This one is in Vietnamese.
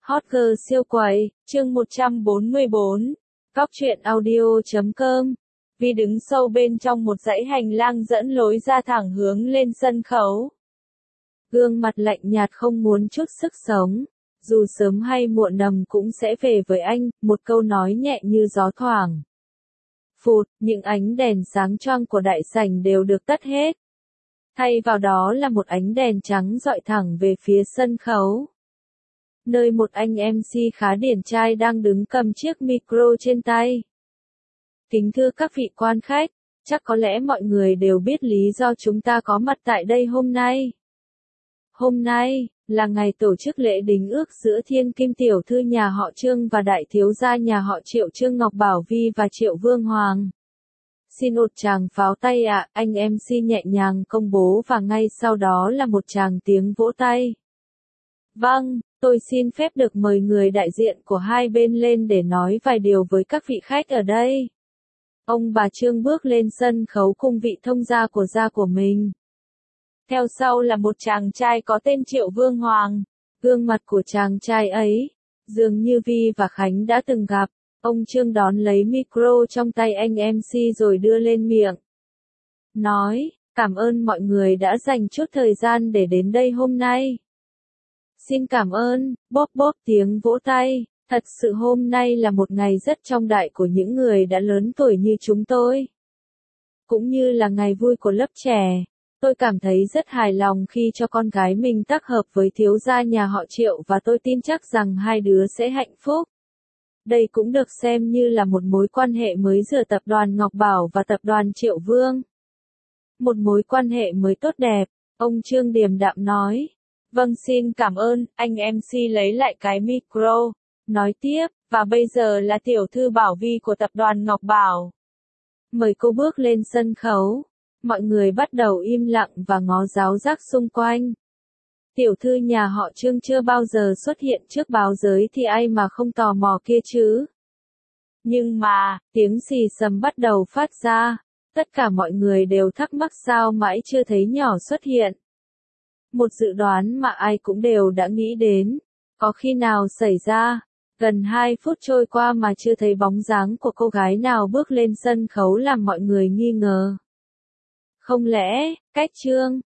Hot girl siêu quầy, chương 144. Góc truyện audio.com. Vi đứng sâu bên trong một dãy hành lang dẫn lối ra thẳng hướng lên sân khấu. Gương mặt lạnh nhạt không muốn chút sức sống. Dù sớm hay muộn nằm cũng sẽ về với anh, một câu nói nhẹ như gió thoảng. Phụt, những ánh đèn sáng choang của đại sảnh đều được tắt hết. Thay vào đó là một ánh đèn trắng dọi thẳng về phía sân khấu. Nơi một anh MC khá điển trai đang đứng cầm chiếc micro trên tay. Kính thưa các vị quan khách, chắc có lẽ mọi người đều biết lý do chúng ta có mặt tại đây hôm nay. Hôm nay là ngày tổ chức lễ đính ước giữa thiên kim tiểu thư nhà họ Trương và đại thiếu gia nhà họ Triệu Trương Ngọc Bảo Vi và Triệu Vương Hoàng. Xin một tràng pháo tay ạ, anh MC nhẹ nhàng công bố và ngay sau đó là một tràng tiếng vỗ tay. Vâng, tôi xin phép được mời người đại diện của hai bên lên để nói vài điều với các vị khách ở đây. Ông bà Trương bước lên sân khấu cùng vị thông gia của mình. Theo sau là một chàng trai có tên Triệu Vương Hoàng. Gương mặt của chàng trai ấy, dường như Vi và Khánh đã từng gặp. Ông Trương đón lấy micro trong tay anh MC rồi đưa lên miệng. Nói, cảm ơn mọi người đã dành chút thời gian để đến đây hôm nay. Xin cảm ơn, bóp bóp tiếng vỗ tay. Thật sự hôm nay là một ngày rất trọng đại của những người đã lớn tuổi như chúng tôi. Cũng như là ngày vui của lớp trẻ. Tôi cảm thấy rất hài lòng khi cho con gái mình tác hợp với thiếu gia nhà họ Triệu và tôi tin chắc rằng hai đứa sẽ hạnh phúc. Đây cũng được xem như là một mối quan hệ mới giữa tập đoàn Ngọc Bảo và tập đoàn Triệu Vương. Một mối quan hệ mới tốt đẹp, ông Trương điềm đạm nói. Vâng, xin cảm ơn, anh MC lấy lại cái micro, nói tiếp, và bây giờ là tiểu thư Bảo Vi của tập đoàn Ngọc Bảo. Mời cô bước lên sân khấu. Mọi người bắt đầu im lặng và ngó giáo giác xung quanh. Tiểu thư nhà họ Trương chưa bao giờ xuất hiện trước báo giới thì ai mà không tò mò kia chứ. Nhưng mà, tiếng xì xầm bắt đầu phát ra. Tất cả mọi người đều thắc mắc sao mãi chưa thấy nhỏ xuất hiện. Một dự đoán mà ai cũng đều đã nghĩ đến. Có khi nào xảy ra, gần 2 phút trôi qua mà chưa thấy bóng dáng của cô gái nào bước lên sân khấu làm mọi người nghi ngờ. Không lẽ, cách Trương